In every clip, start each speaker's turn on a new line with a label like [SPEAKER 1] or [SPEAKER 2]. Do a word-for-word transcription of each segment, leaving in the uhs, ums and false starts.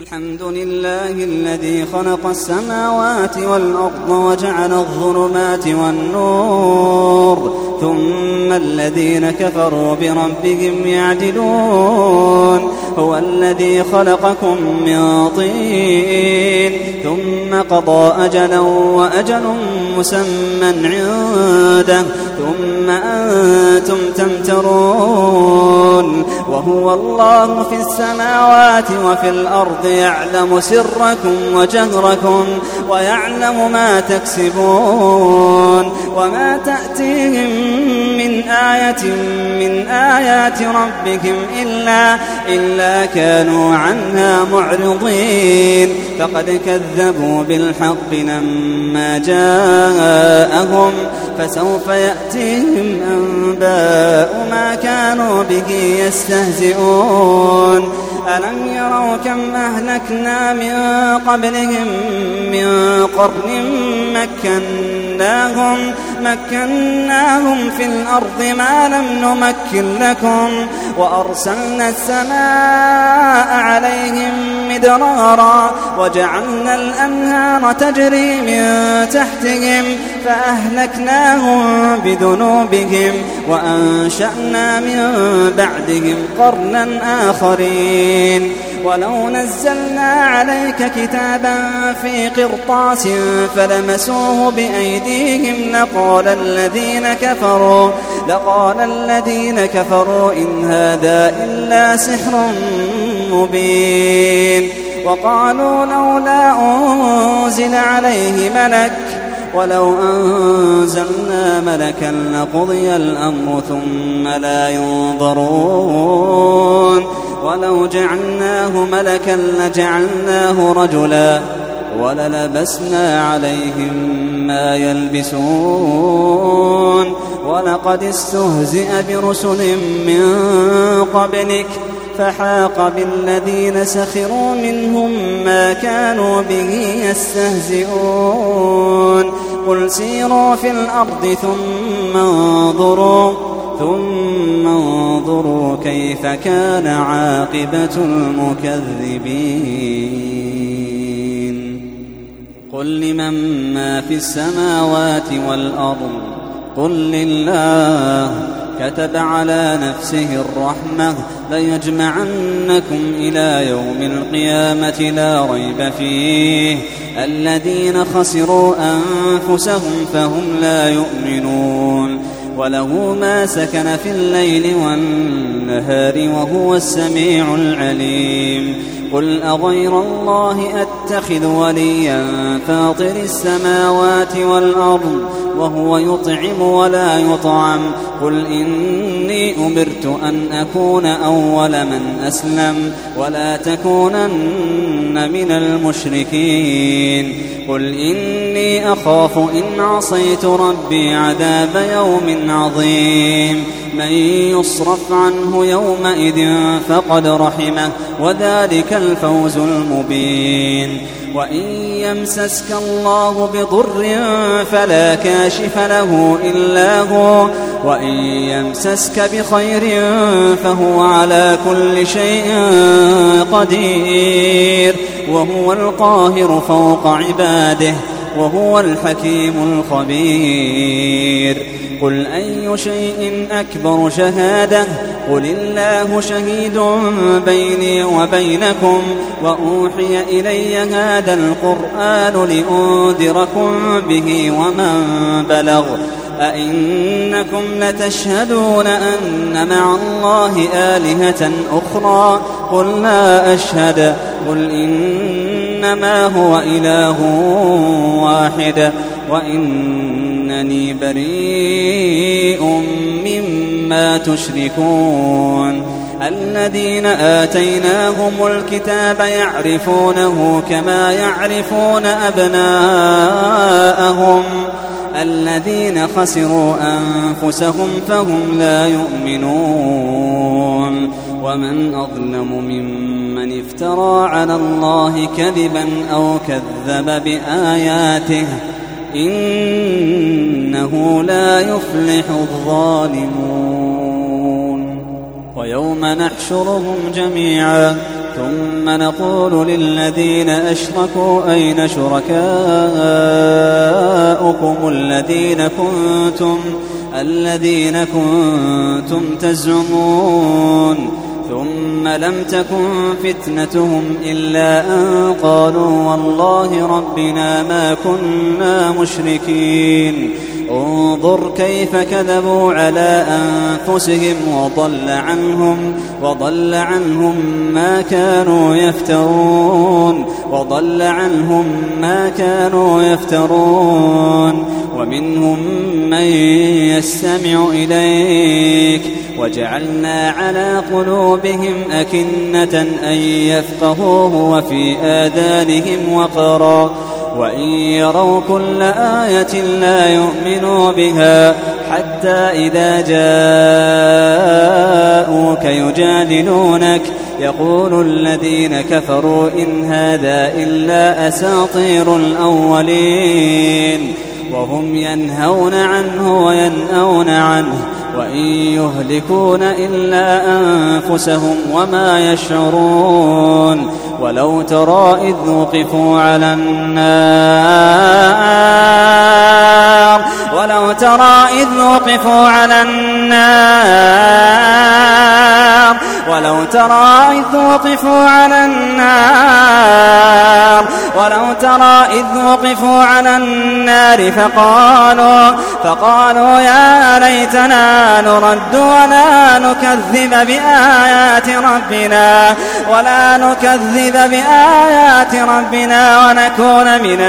[SPEAKER 1] الحمد لله الذي خلق السماوات والأرض وجعل الظلمات والنور ثم الذين كفروا بربهم يعدلون هو الذي خلقكم من طين ثم قضى أجلا وأجل مسمى عنده ثم أنتم تمترون وهو الله في السماوات وفي الأرض يعلم سركم وجهركم ويعلم ما تكسبون وما تأتيهم من آية من آيات ربهم إلا, إلا كانوا عنها معرضين فقد كذبوا بالحق لما جاءهم فسوف يأتيهم أنباء ما كانوا به يستهزئون ألم يروا كم أهلكنا من قبلهم من قرن مكناهم, مكناهم في الأرض ما لم نمكن لكم وأرسلنا السماء عليهم مدرارا وجعلنا الأنهار تجري من تحتهم فأهلكناهم بذنوبهم وأنشأنا من بعدهم قرنا آخرين ولو نزلنا عليك كتابا في قرطاس فلمسوه بأيديهم لقال الذين كفروا لقال الذين كفروا إن هذا إلا سحر مبين وقالوا لولا أنزل عليه ملك ولو أنزلنا ملكا لقضي الأمر ثم لا ينظرون ولو جعلناه ملكا لجعلناه رجلا وللبسنا عليهم ما يلبسون ولقد استهزئ برسل من قبلك فحاق بالذين سخروا منهم ما كانوا به يستهزئون قل سيروا في الأرض ثم انظروا ثم انظروا كيف كان عاقبة المكذبين قل لمن ما في السماوات والأرض قل لله كتب على نفسه الرحمة ليجمعنكم إلى يوم القيامة لا ريب فيه الذين خسروا أنفسهم فهم لا يؤمنون وله ما سكن في الليل والنهار وهو السميع العليم قل أغير الله أتخذ وليا فاطر السماوات والأرض وهو يطعم ولا يطعم قل إني أمرت أن أكون أول من أسلم ولا تكونن من المشركين قل إني أخاف إن عصيت ربي عذاب يوم عظيم من يصرف عنه يومئذ فقد رحمه وذلك الفوز المبين وإن يمسسك الله بضر فلا كاشف له إلا هو وإن يمسسك بخير فهو على كل شيء قدير وهو القاهر فوق عباده وهو الحكيم الخبير قل أي شيء أكبر شهادة قل الله شهيد بيني وبينكم وأوحي إلي هذا القرآن لأنذركم به ومن بلغ أئنكم لتشهدون أن مع الله آلهة أخرى قل لا أشهد قل إنما هو إله واحد وإنني بريء مما تشركون الذين آتيناهم الكتاب يعرفونه كما يعرفون أبناءهم الذين خسروا أنفسهم فهم لا يؤمنون ومن أظلم ممن افترى على الله كذبا أو كذب بآياته إنه لا يفلح الظالمون ويوم نحشرهم جميعا ثم نقول للذين أشركوا أين شركاؤكم الذين كنتم الذين كنتم تزعمون ثم لم تكن فتنتهم إلا أن قالوا والله ربنا ما كنا مشركين انظر كيف كذبوا على أنفسهم وضل عنهم وضل عنهم ما كانوا يفترون وضل عنهم ما كانوا يفترون ومنهم من يستمع إليك وجعلنا على قلوبهم أكنة أن يفقهوه وفي آذانهم وقرا وإن يروا كل آية لا يؤمنوا بها حتى إذا جاءوك يجادلونك يقول الذين كفروا إن هذا إلا أساطير الأولين وهم ينهون عنه وينأون عنه وإن يهلكون إلا أنفسهم وما يشعرون ولو ترى إذ وقفوا على النار ولو ترى إذ وقفوا على النار ولو ترى إذ وقفوا على النار ولو ترى إذ وقفوا على النار فقالوا فقالوا يا ليتنا نرد ولا نكذب بآيات ربنا ولا نكذب بآيات ربنا ونكون من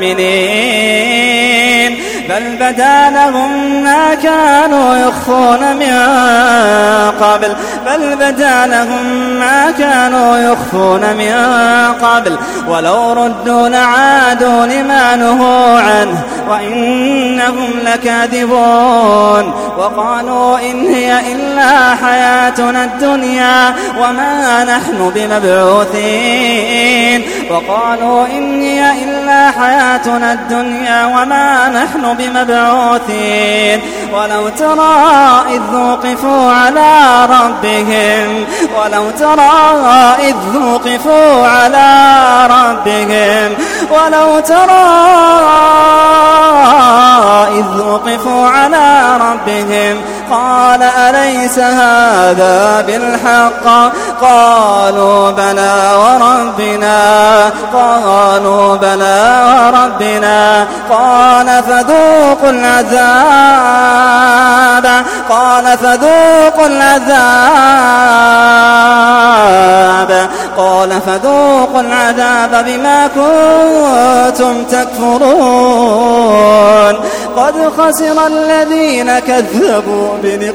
[SPEAKER 1] المؤمنين بل بدا لهم ما كانوا يخفون من قبل بل بدا لهم ما كانوا يخفون من قبل ولو ردوا لعادوا لما نهوا عنه وإنهم لكاذبون وقالوا إن هي إلا حياتنا الدنيا وما نحن بمبعوثين وقالوا إن هي إلا حياتنا الدنيا وما نحن بمبعوثين ولو ترى إذ وقفوا على ربهم ولو ترى إذ وقفوا على ربهم ولو ترى إذ وقفوا على ربهم قال أليس هذا بالحق قالوا بلى وربنا قالوا بلى وربنا قال فذوقوا العذاب قال فذوقوا العذاب قال فذوقوا العذاب بما كنتم تكفرون قد خسر الذين كذبوا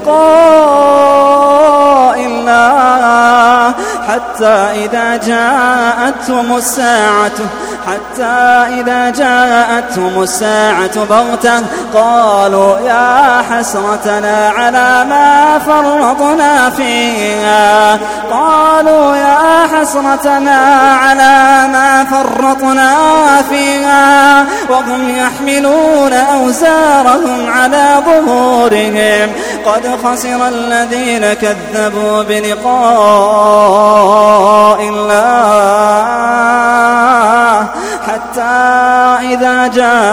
[SPEAKER 1] بلقاء الله حتى إذا جاءتهم الساعة حتى إذا جاءتهم الساعة بغتة قالوا يا حسرتنا على ما فرطنا فيها قالوا يا حسرتنا على ما فرطنا فيها وهم يحملون أوزارهم على ظهورهم قد خسر الذين كذبوا بلقاء الله حتى إذا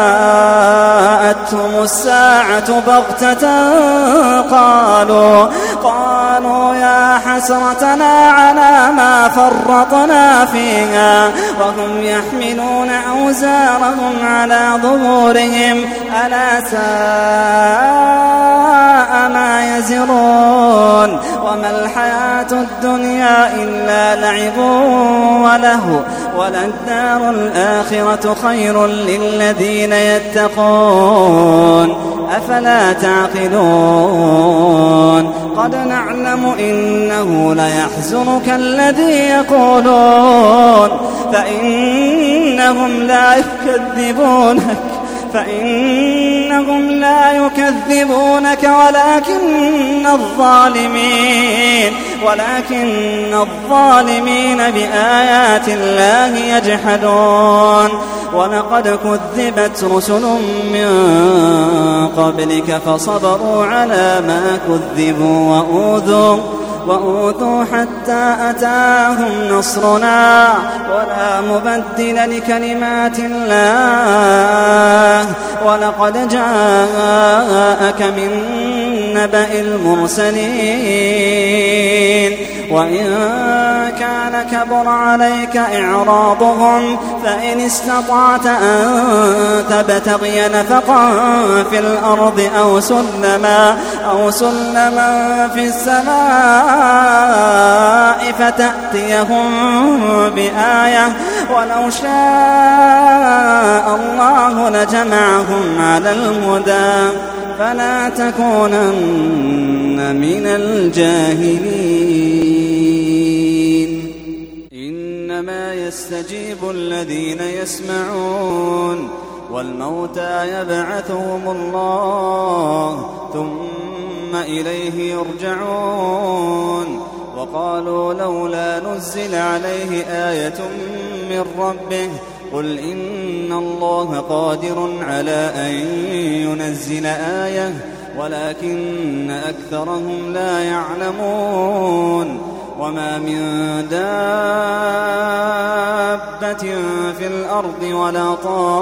[SPEAKER 1] جاءتهم الساعة بغتة قالوا قالوا يا حسرتنا على ما فرطنا فيها وهم يحملون أوزارهم على ظهورهم ألا ساء ما يزرون وما الحياة الدنيا إلا لعب وله وللدار الآخرة خير للذين يتقون أفلا تعقلون قد نعلم إنه ليحزنك الذي يقولون فإنهم لا يكذبونك فإنهم لا يكذبونك ولكن الظالمين ولكن الظالمين بآيات الله يجحدون ولقد كذبت رسل من قبلك فصبروا على ما كذبوا وأوذوا وأوذوا حتى أتاهم نصرنا ولا مبدل لكلمات الله ولقد جاءك من نبأ المرسلين وإن كان كبر عليك إعراضهم فإن استطعت أن تبتغي نفقا في الأرض أو سلما أو سلما في السماء فتأتيهم بآية ولو شاء الله لجمعهم على الهدى فلا تكونن من الجاهلين إنما يستجيب الذين يسمعون والموتى يبعثهم الله ثم إليه يرجعون وقالوا لولا نزل عليه آية من ربه قل إن الله قادر على أن ينزل آية ولكن أكثرهم لا يعلمون وما من دابة في الأرض ولا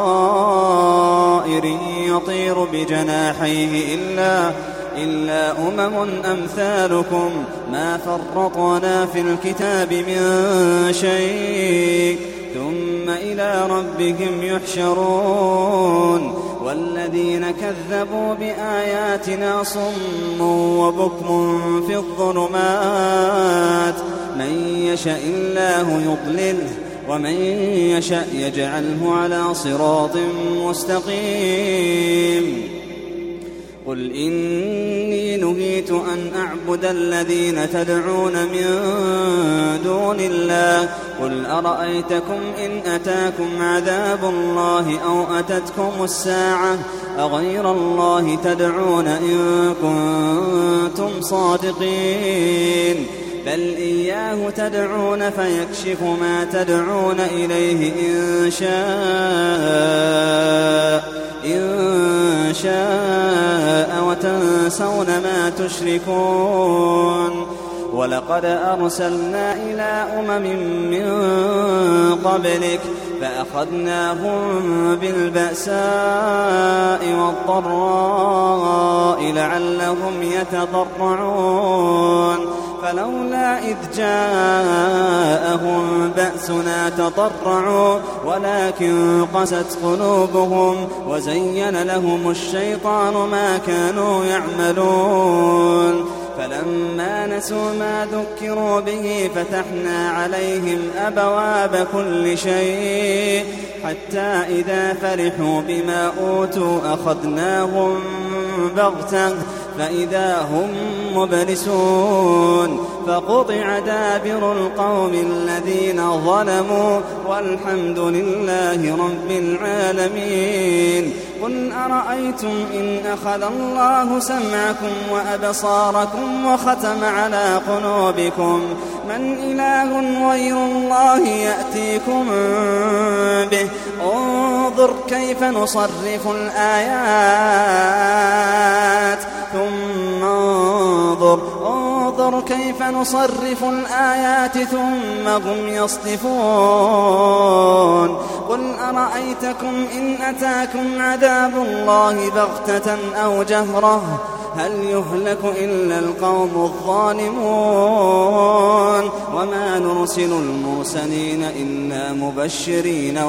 [SPEAKER 1] طائر يطير بجناحيه إلا إلا أمم أمثالكم ما فرطنا في الكتاب من شيء ثم إلى ربهم يحشرون والذين كذبوا بآياتنا صم وبكم في الظلمات من يشاء الله يضلله ومن يشاء يجعله على صراط مستقيم قل إني نهيت أن أعبد الذين تدعون من دون الله قل أرأيتكم إن أتاكم عذاب الله أو أتتكم الساعة أغير الله تدعون إن كنتم صادقين بل إياه تدعون فيكشف ما تدعون إليه إن شاء إن شاء وتنسون ما تشركون ولقد أرسلنا إلى أمم من قبلك فأخذناهم بالبأساء والضراء لعلهم يتضرعون فلولا إذ جاءهم بأسنا تضرعوا ولكن قست قلوبهم وزين لهم الشيطان ما كانوا يعملون فلما نسوا ما ذكروا به فتحنا عليهم أبواب كل شيء حتى إذا فرحوا بما أوتوا أخذناهم بغتة فإذا هم مبلسون فقطع دابر القوم الذين ظلموا والحمد لله رب العالمين قل أرأيتم إن أخذ الله سمعكم وأبصاركم وختم على قلوبكم من إله غير الله يأتيكم به انظر كيف نصرف الآيات ثم انظر انظر كيف نصرف الآيات ثم هم يصدفون قل أرأيتكم إن أتاكم عذاب الله بغتة أو جهرة هل يهلك إلا القوم الظالمون وما نرسل المرسلين إلا مبشرين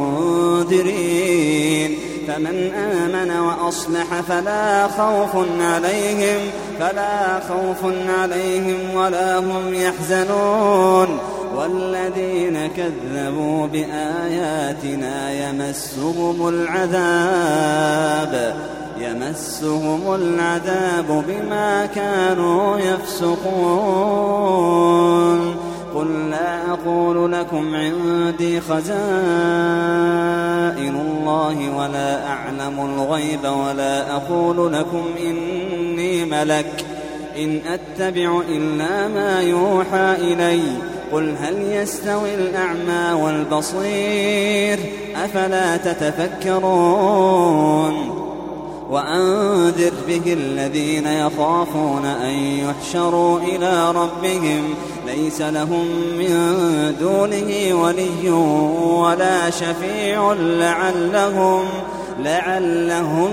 [SPEAKER 1] ومنذرين فمن آمن وأصلح فلا خوف عليهم فلا خوف عليهم ولا هم يحزنون والذين كذبوا بآياتنا يمسهم العذاب يمسهم العذاب بما كانوا يفسقون قل لا أقول لكم عندي خزائن الله ولا أعلم الغيب ولا أقول لكم إني ملك إن أتبع إلا ما يوحى إلي قل هل يستوي الأعمى والبصير أفلا تتفكرون وأنذر به الذين يخافون أن يحشروا إلى ربهم ليس لهم من دونه ولي ولا شفيع لعلهم, لعلهم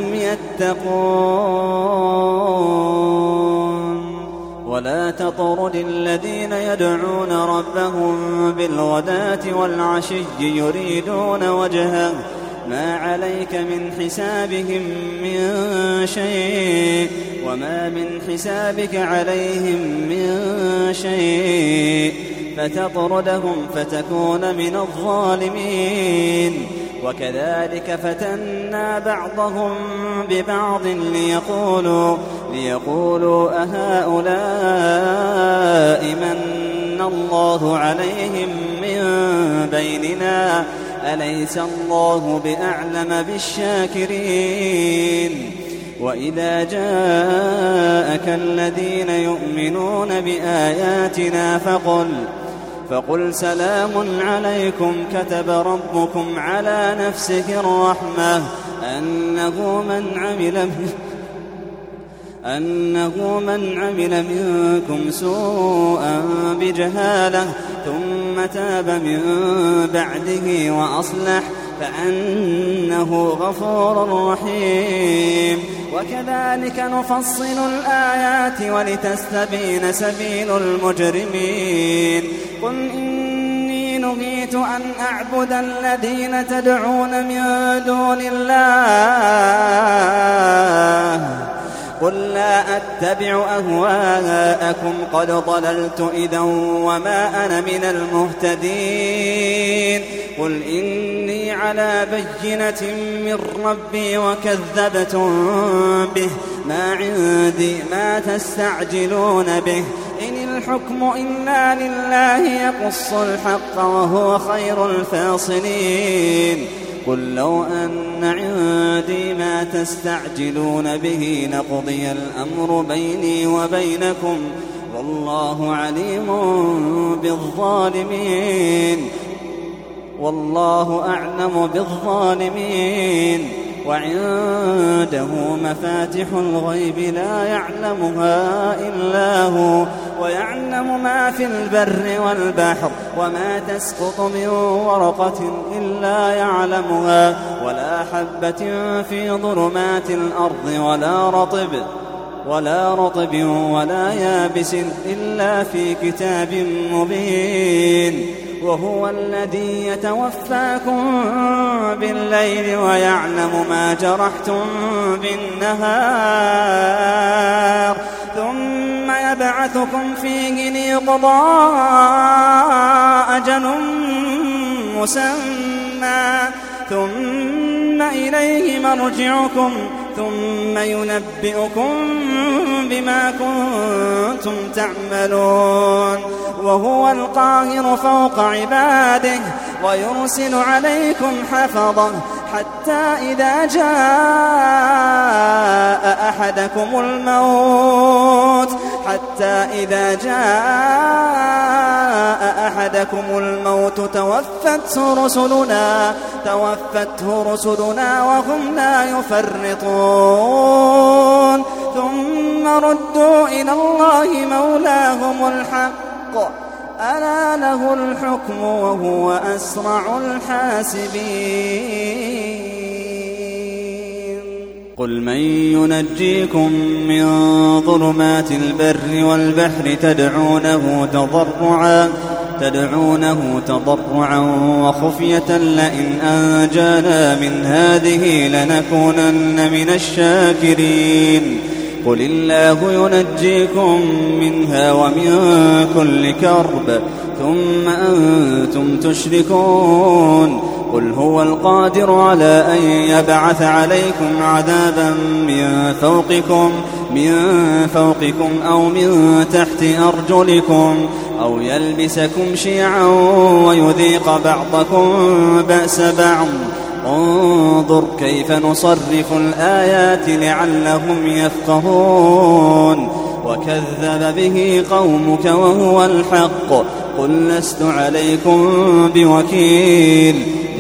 [SPEAKER 1] يتقون. ولا تطرد الذين يدعون ربهم بالغداة والعشي يريدون وجهه ما عليك من حسابهم من شيء وما من حسابك عليهم من شيء فتطردهم فتكون من الظالمين. وكذلك فتنا بعضهم ببعض ليقولوا, ليقولوا أهؤلاء من الله عليهم من بيننا أليس الله بأعلم بالشاكرين. وإذا جاءك الذين يؤمنون بآياتنا فقل, فقل سلام عليكم كتب ربكم على نفسه الرحمة أنه من عمل أنه من عمل منكم سوءا بجهالة ثم تاب من بعده وأصلح فأنه غفور رحيم. وكذلك نفصل الآيات ولتستبين سبيل المجرمين. قل إني نهيت أن أعبد الذين تدعون من دون الله قل لا أتبع أهواءكم قد ضللت إذا وما أنا من المهتدين. قل إني على بينة من ربي وكذبتم به ما عندي ما تستعجلون به إن الحكم إلا لله يقص الحق وهو خير الفاصلين. قل لو أن عندي ما تستعجلون به لقضي الأمر بيني وبينكم والله عليم بالظالمين والله أعلم بالظالمين. وعنده مفاتح الغيب لا يعلمها إلا هو ويعلم ما في البر والبحر وما تسقط من ورقة إلا يعلمها ولا حبة في ظلمات الأرض ولا رطب ولا رطب ولا يابس إلا في كتاب مبين. وهو الذي يتوفاكم بالليل ويعلم ما جرحتم بالنهار ثم يبعثكم فيه ليقضى أجل مسمى ثم إليه مرجعكم ثم ينبئكم بما كنتم تعملون. وهو القاهر فوق عباده ويرسل عليكم حفظه حتى إذا جاء أحدكم الموت حتى إذا جاء أحدكم الموت توفته رسلنا توفته رسلنا وهم لا يفرطون ثم ردوا إلى الله مولاهم الحق ألا له الحكم وهو أسرع الحاسبين. قل من ينجيكم من ظلمات البر والبحر تدعونه تضرعا تدعونه تضرعا وخفية لئن أنجانا من هذه لنكونن من الشاكرين. قل الله ينجيكم منها ومن كل كرب ثم أنتم تشركون. قل هو القادر على أن يبعث عليكم عذابا من فوقكم من فوقكم أو من تحت أرجلكم أو يلبسكم شيعا ويذيق بعضكم بأس بعض. انظر كيف نصرف الآيات لعلهم يفقهون. وكذب به قومك وهو الحق قل لست عليكم بوكيل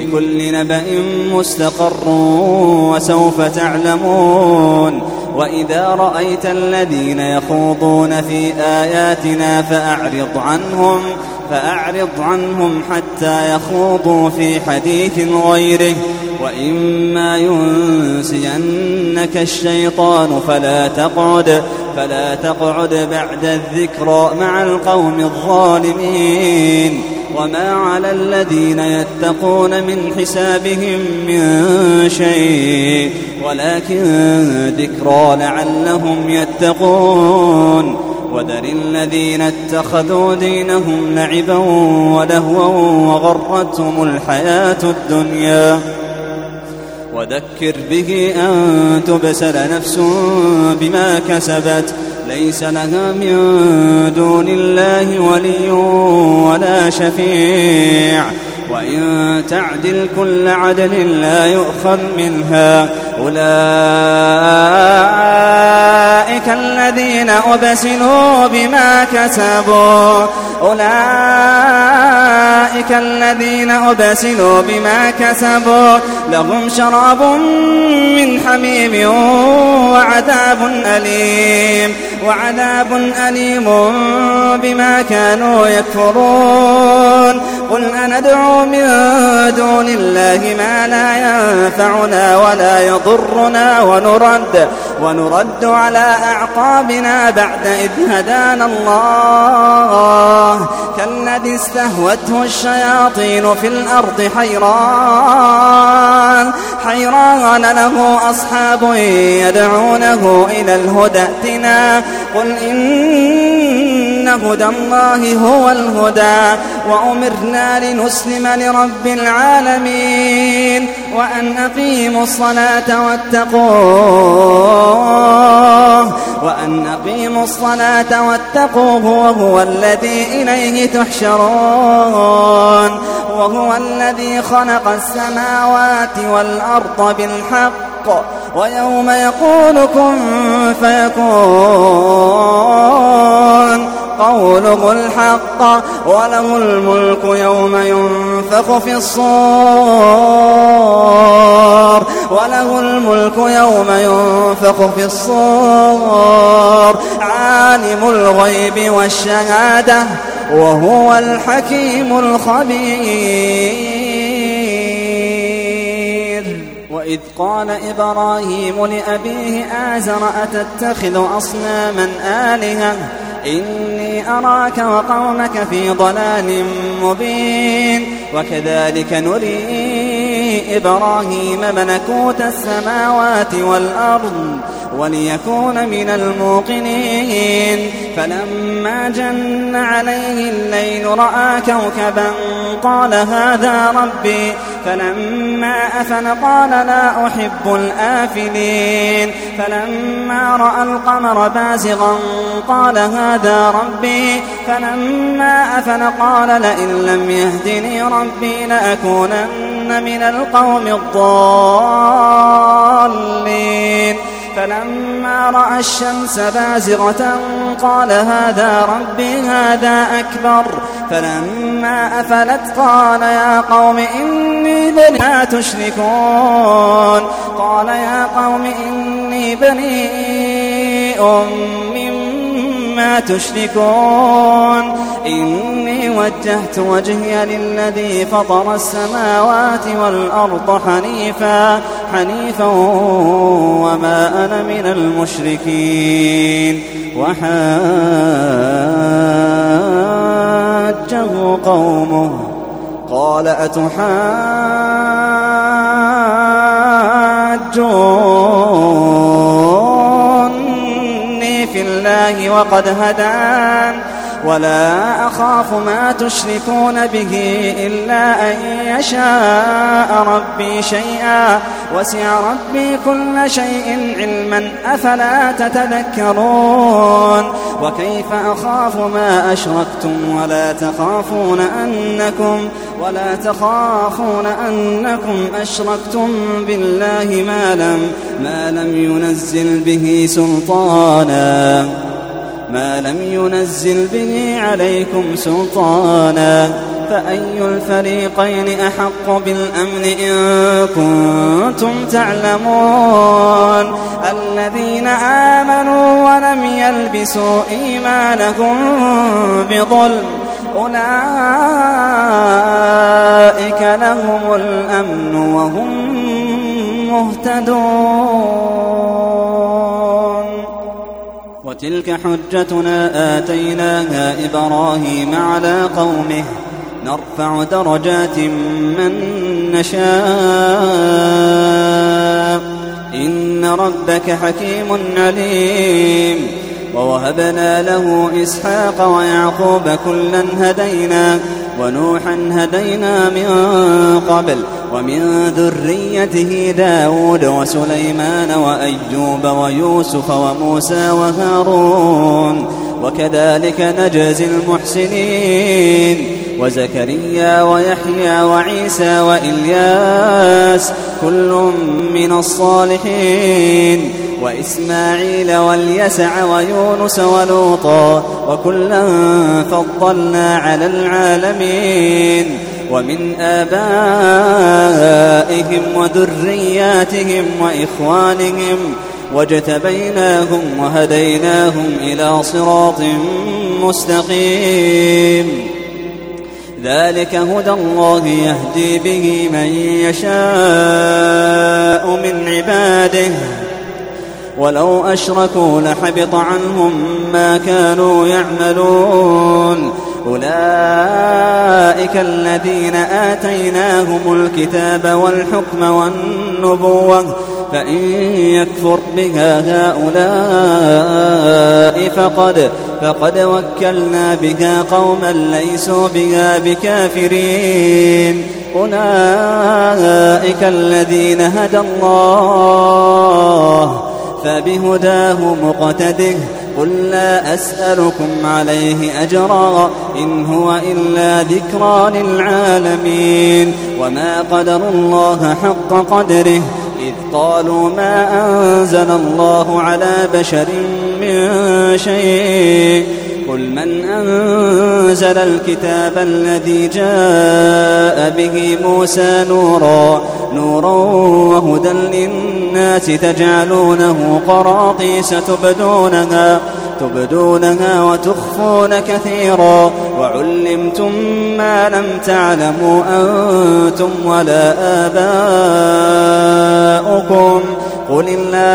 [SPEAKER 1] لكل نبأ مستقر وسوف تعلمون وإذا رأيت الذين يخوضون في آياتنا فأعرض عنهم فأعرض عنهم حتى يخوضوا في حديث غيره وإما ينسينك الشيطان فلا تقعد فلا تقعد بعد الذكرى مع القوم الظالمين وما على الذين يتقون من حسابهم من شيء ولكن ذكرى لعلهم يتقون وذر الذين اتخذوا دينهم لعبا ولهوا وغرتهم الحياة الدنيا وذكر به أن تبسل نفس بما كسبت ليس لها من دون الله ولي ولا شفيع وإن تعدل كل عدل لا يؤخذ منها أولئك الذين أبسلوا بما كسبوا أولئك الذين أبسلوا بما كسبوا لهم شراب من حميم وعذاب أليم وعذاب أليم بما كانوا يكفرون قل أندعو من دون الله ما لا ينفعنا ولا يضرنا ونرد ونرد على أعقابنا بعد إذ هدانا الله كالذي استهوته الشياطين في الأرض حيران حيران له أصحاب يدعونه إلى الهدى ائتنا قل إن هدى الله هو الهدى وأمرنا لنسلم لرب العالمين وأن أقيموا الصلاة واتقوه وأن أقيموا الصلاة واتقوه وهو الذي إليه تحشرون وهو الذي خلق السماوات والأرض بالحق ويوم يقول كن فيكون قوله الحق وله الملك يوم ينفخ في الصور وله الملك يوم ينفخ في الصور عالم الغيب والشهادة وهو الحكيم الخبير وإذ قال إبراهيم لأبيه آزر أتتخذ أصناما آلهة إني أراك وقومك في ضلال مبين وكذلك نري إبراهيم ملكوت السماوات والأرض وليكون من الموقنين فلما جن عليه الليل رأى كوكبا قال هذا ربي فلما أفل قال لا أحب الآفلين فلما رأى القمر بازغا قال هذا ربي فلما أفل قال لئن لم يهدني ربي لأكونن من القوم الضالين فلما رأى الشمس بازغة قال هذا ربي هذا أكبر فلما أفلت قال يا قوم إني بريء تشركون قال يا قوم إني بريء مما تشركون إني وجهت وجهي للذي فطر السماوات والأرض حنيفا حنيفا وما أنا من المشركين وحاجه قومه قال أتحاجوني في الله وقد هدان ولا أخاف ما تشركون به إلا أن يشاء ربي شيئا وسع ربي كل شيء علما أفلا تتذكرون وكيف أخاف ما أشركتم ولا تخافون أنكم ولا تخافون أنكم أشركتم بالله ما لم ما لم ينزل به سلطانا ما لم ينزل به عليكم سلطانا فأي الفريقين أحق بالأمن إن كنتم تعلمون الذين آمنوا ولم يلبسوا إيمانهم بظلم أولئك لهم الأمن وهم مهتدون وتلك حجتنا آتيناها إبراهيم على قومه نرفع درجات من نشاء إن ربك حكيم عليم ووهبنا له إسحاق ويعقوب كلا هدينا ونوحا هدينا من قبل ومن ذريته داود وسليمان وأيوب ويوسف وموسى وهارون وكذلك نجزي المحسنين وزكريا ويحيى وعيسى وإلياس كل من الصالحين وإسماعيل واليسع ويونس ولوطا وكلا فضلنا على العالمين ومن آبائهم وذرياتهم وإخوانهم واجتبيناهم وهديناهم إلى صراط مستقيم ذلك هدى الله يهدي به من يشاء من عباده ولو أشركوا لحبط عنهم ما كانوا يعملون أولئك الذين آتيناهم الكتاب والحكم والنبوة فإن يكفر بها هؤلاء فقد, فقد وكلنا بها قوما ليسوا بها بكافرين أولئك الذين هدى الله فبهداه مقتده قل لا أسألكم عليه أجرا إن هو إلا ذكرى للعالمين وما قدروا الله حق قدره إذ قالوا ما أنزل الله على بشر من شيء قل من أنزل الكتاب الذي جاء به موسى نورا نورا وهدى للناس تجعلونه قراطيس تبدونها تبدونها وتخفون كثيرا وعلمتم ما لم تعلموا أنتم ولا آباؤكم قل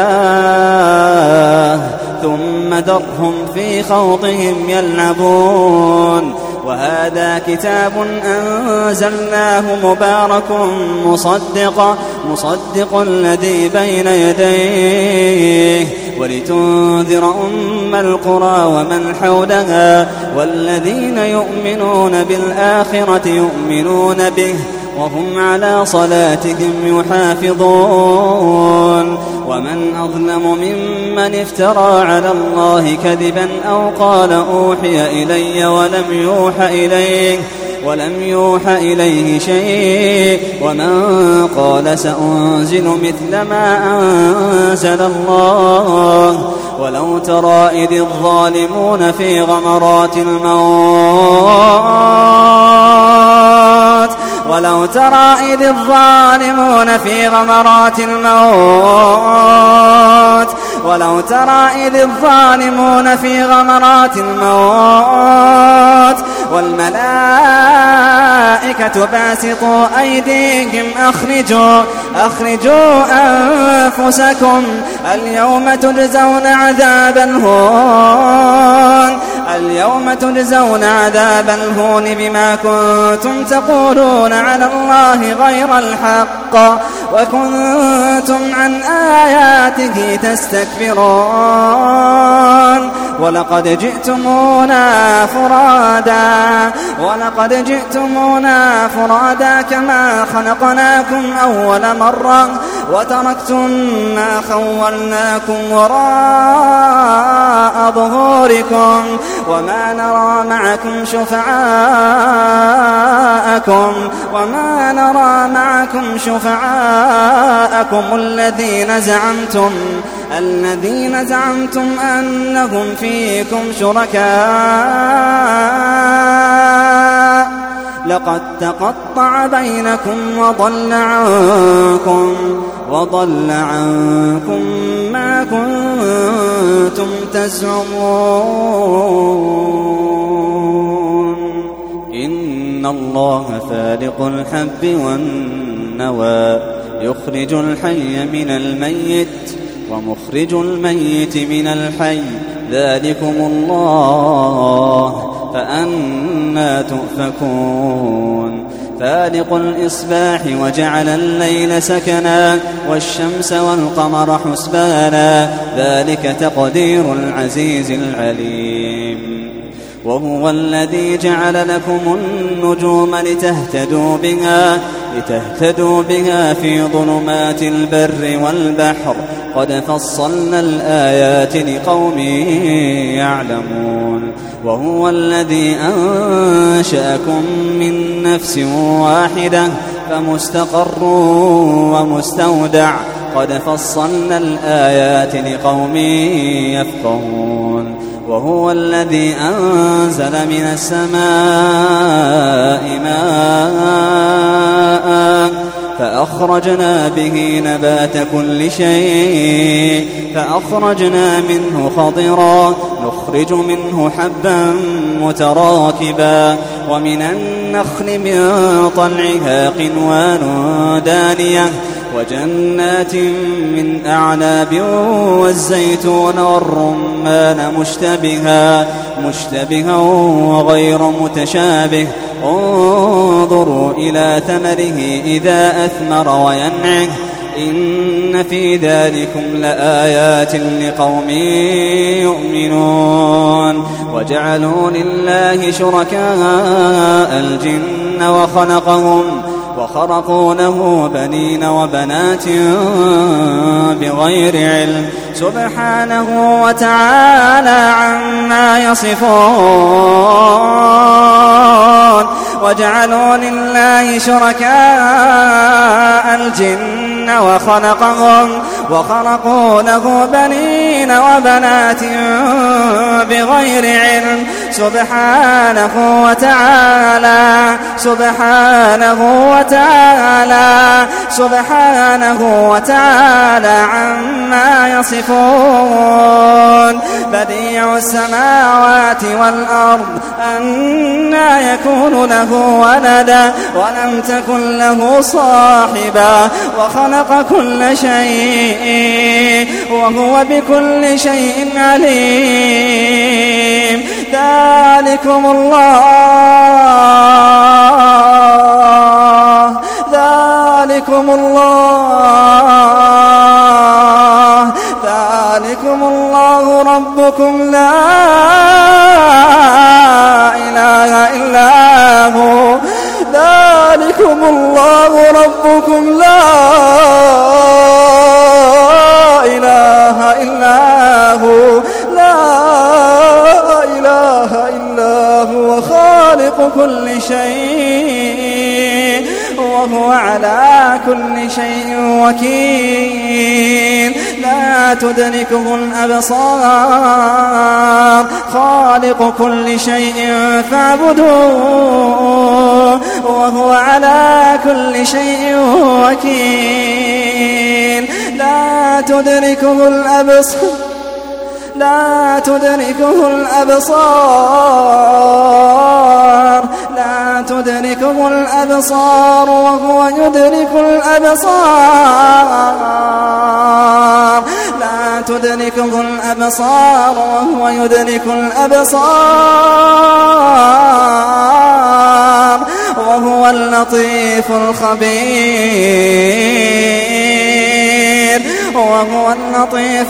[SPEAKER 1] الله ثم ذرهم في خوضهم يلعبون وهذا كتاب أنزلناه مبارك مصدق مصدق الذي بين يديه ولتنذر أم القرى ومن حولها والذين يؤمنون بالآخرة يؤمنون به وهم على صلاتهم يحافظون ومن أظلم ممن افترى على الله كذبا أو قال أوحي إلي ولم يوحى إليه ولم يوحى إليه شيء ومن قال سأنزل مثل ما أنزل الله ولو ترى إذ الظالمون في غمرات الموت ولو ترى إذ الظالمون في غمرات الموت ولو ترى إذ الظالمون في غمرات الموت والملائكة باسطوا أيديهم أخرجوا أخرجوا أنفسكم اليوم تجزون عذاب الهون اليوم تجزون عذاب الهون بما كنتم تقولون على الله غير الحق وكنتم عن آياته تستكبرون ولقد جئتمونا فرادا ولقد جئتمونا فرادا كما خلقناكم أول مرة وتركتم ما خولناكم وراء ظهوركم وما نرى معكم شفعاءكم وما نرى معكم شفعاءكم الذين زعمتم الذين زعمتم أنهم فيكم شركاء لقد تقطع بينكم وضل عنكم وضل عنكم ما كنتم تزعمون إن الله فالق الحب والنوى يخرج الحي من الميت ومخرج الميت من الحي ذلكم الله فأنى تؤفكون فالق الإصباح وجعل الليل سكنا والشمس والقمر حسبانا ذلك تقدير العزيز العليم وهو الذي جعل لكم النجوم لتهتدوا بها لتهتدوا بها في ظلمات البر والبحر قد فصلنا الآيات لقوم يعلمون وهو الذي أنشأكم من نفس واحدة فمستقر ومستودع قد فصلنا الآيات لقوم يفقهون وهو الذي أنزل من السماء ماء فأخرجنا به نبات كل شيء فأخرجنا منه خضرا نخرج منه حبا متراكبا ومن النخل من طلعها قنوان دانية وجنات من أعناب والزيتون والرمان مشتبها مشتبها وغير متشابه انظروا إلى ثمره إذا أثمر وينعه إن في ذلكم لآيات لقوم يؤمنون وجعلوا لله شركاء الجن وخلقهم وخرقوا له بنين وبنات بغير علم سبحانه وتعالى عما يصفون وجعلوا لله شركاء الجن وخلقهم وخرقوا له بنين وبنات بغير علم سبحانه وتعالى سبحانه وتعالى سبحانه وتعالى عما يصفون بديع السماوات والأرض أنى يكون له ولدا ولم تكن له صاحبا وخلق كل شيء وهو بكل شيء عليم ذلكم الله ذلكم الله ذلكم الله ربكم لا إله إلا هو ذلكم الله ربكم لا إله إلا هو لا إله إلا هو خالق كل شيء وهو على كل شيء وكيل لا تدركه الأبصار خالق كل شيء فاعبدوه وهو على كل شيء وكيل لا تدركه الأبصار لا تدركه الأبصار لا تدركه الأبصار وهو يدرك الأبصار لا تدركه الأبصار وهو يدرك الأبصار وهو اللطيف الخبير وهو اللطيف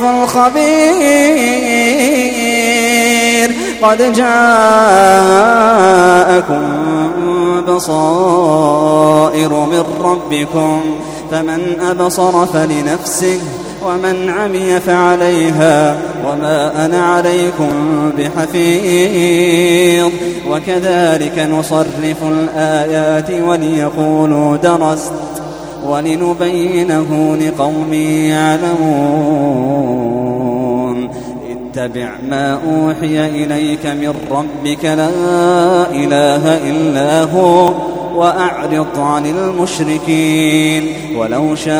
[SPEAKER 1] الخبير قد جاءكم بصائر من ربكم فمن أبصر فلنفسه ومن عمي فعليها وما أنا عليكم بحفيظ وكذلك نصرف الآيات وليقولوا درست ولنبينه لقوم يعلمون اتبع ما أوحي إليك من ربك لا إله إلا هو وأعرض عن المشركين ولو شاء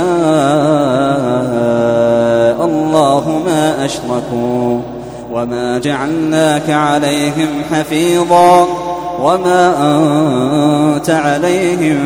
[SPEAKER 1] الله ما أشركوا وما جعلناك عليهم حفيظا وما أنت عليهم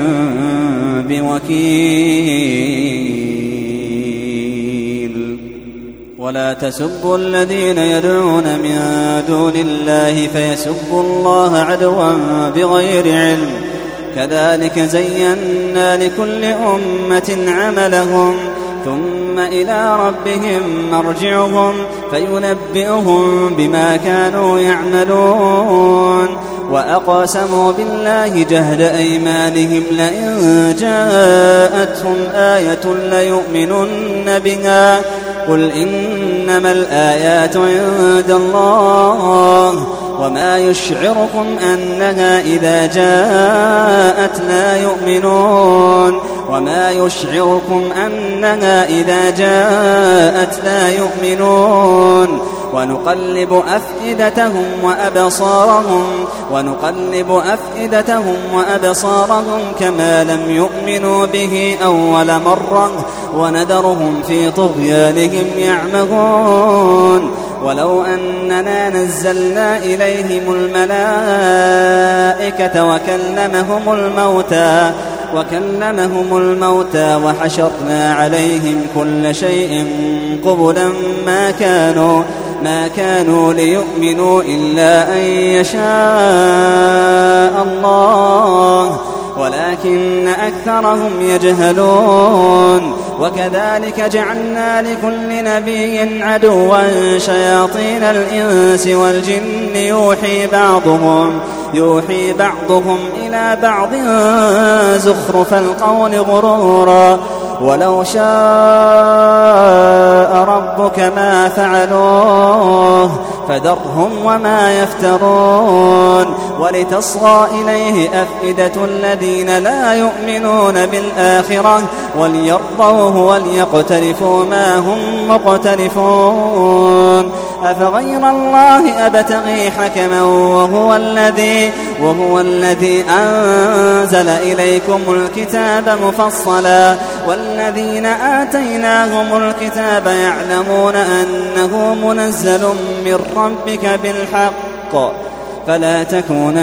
[SPEAKER 1] بوكيل ولا تسبوا الذين يدعون من دون الله فيسبوا الله عدوا بغير علم كذلك زينا لكل أمة عملهم ثم إلى ربهم مرجعهم فينبئهم بما كانوا يعملون وأقسموا بالله جهد أيمانهم لئن جاءتهم آية ليؤمنن بها قل إنما الآيات عند الله وما يشعركم أنها إذا جاءت لا يؤمنون وما يشعركم أنها إذا جاءت لا يؤمنون ونقلب أفئدتهم وأبصارهم ونقلب أفئدتهم وأبصارهم كما لم يؤمنوا به أول مرة ونذرهم في طغيانهم يعمهون ولو أننا نزلنا إليهم الملائكة وكلمهم الموتى وكلمهم الموتى وحشرنا عليهم كل شيء قبلا ما كانوا ما كانوا ليؤمنوا إلا أن يشاء الله ولكن أكثرهم يجهلون وكذلك جعلنا لكل نبي عدوا شياطين الإنس والجن يوحي بعضهم يوحي بعضهم إلى بعض زخرف القول غرورا ولو شاء ربك ما فعلوه فذرهم وما يفترون ولتصغى إليه أفئدة الذين لا يؤمنون بالآخرة وليرضوه وليقترفوا ما هم مقترفون أفغير الله أبتغي حكما وهو الذي وهو الذي أنزل إليكم الكتاب مفصلا والذين آتيناهم الكتاب يعلمون أنه منزل من ربك بالحق فلا تكونن